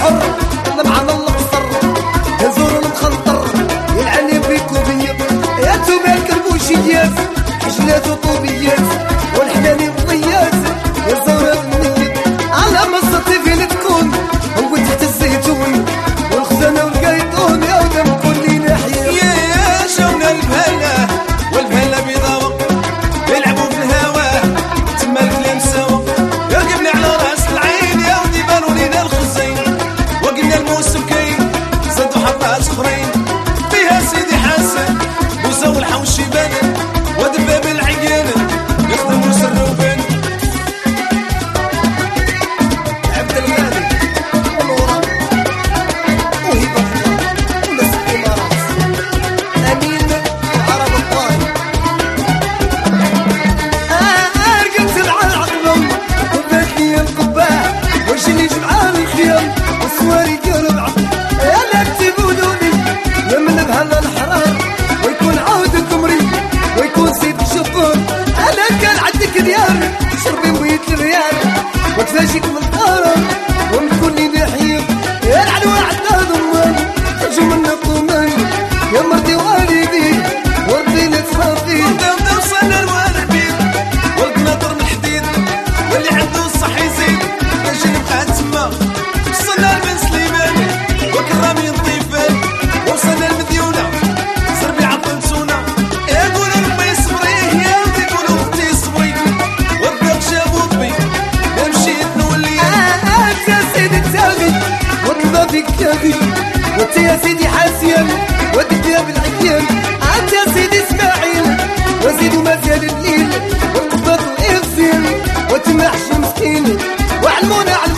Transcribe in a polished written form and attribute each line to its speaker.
Speaker 1: الحر معنا القصر يزور المخنطر يلعني بيك وبيض يا تومال كربوشيات حجلات وطوبيات والحناني بضيات يزور النيد على مصطي فين تكون هو تحت الزيتون والخزانة والقيطون يا ودم كل ناحية
Speaker 2: يا شونا البهلة والبهلة بيضاوة يلعبوا في الهوا تما الكلام سوا يرقبنا على راس العين يا ودي بانوا لينا الخزين وقلنا الموسم كاين زادوا حطات اخرين فيها سيدي حسن وزو الحوشي بان ودباب العيان يخدموا سر وبان
Speaker 1: عبد الغالي ونورا وهبة وناس الإمارات أمين وعرب الطاهي أرقت على العقلم وبات لي القباح وجني جمعان الخيام والسواري قالوا العقل يا لا تبودوني يا من بهلا الحرام ويكون عودكم ري ويكون سيد الشباب أنا كان عندك ديار شربي ميت الريال وكفاشك من الطارم ومن كل ناحية يا العلوى عندها ضمان ترجو من الطمان يا مرتي والدي وربي نتخافي
Speaker 2: وداو وصلنا لوالبين والقناطر من الحديد واللي عنده الصح يزيد نجي نبقى تما وصلنا لبن سليمان وكرامي الضيفان وصلنا لمديونة زربي عطلتونا يقولوا ربي يصبريه يا ودي يقولوا اختي صبري والذوق جابوا طبي ما مشيت نولي
Speaker 1: أنت يا سيدي التاغي واطلب بك تاغي وانت يا سيدي حاسيان ودياب العيان أنت يا سيدي اسماعيل وزيد ما زال الليل والقباط وإغسل وتمحش مسكين وعلمونا على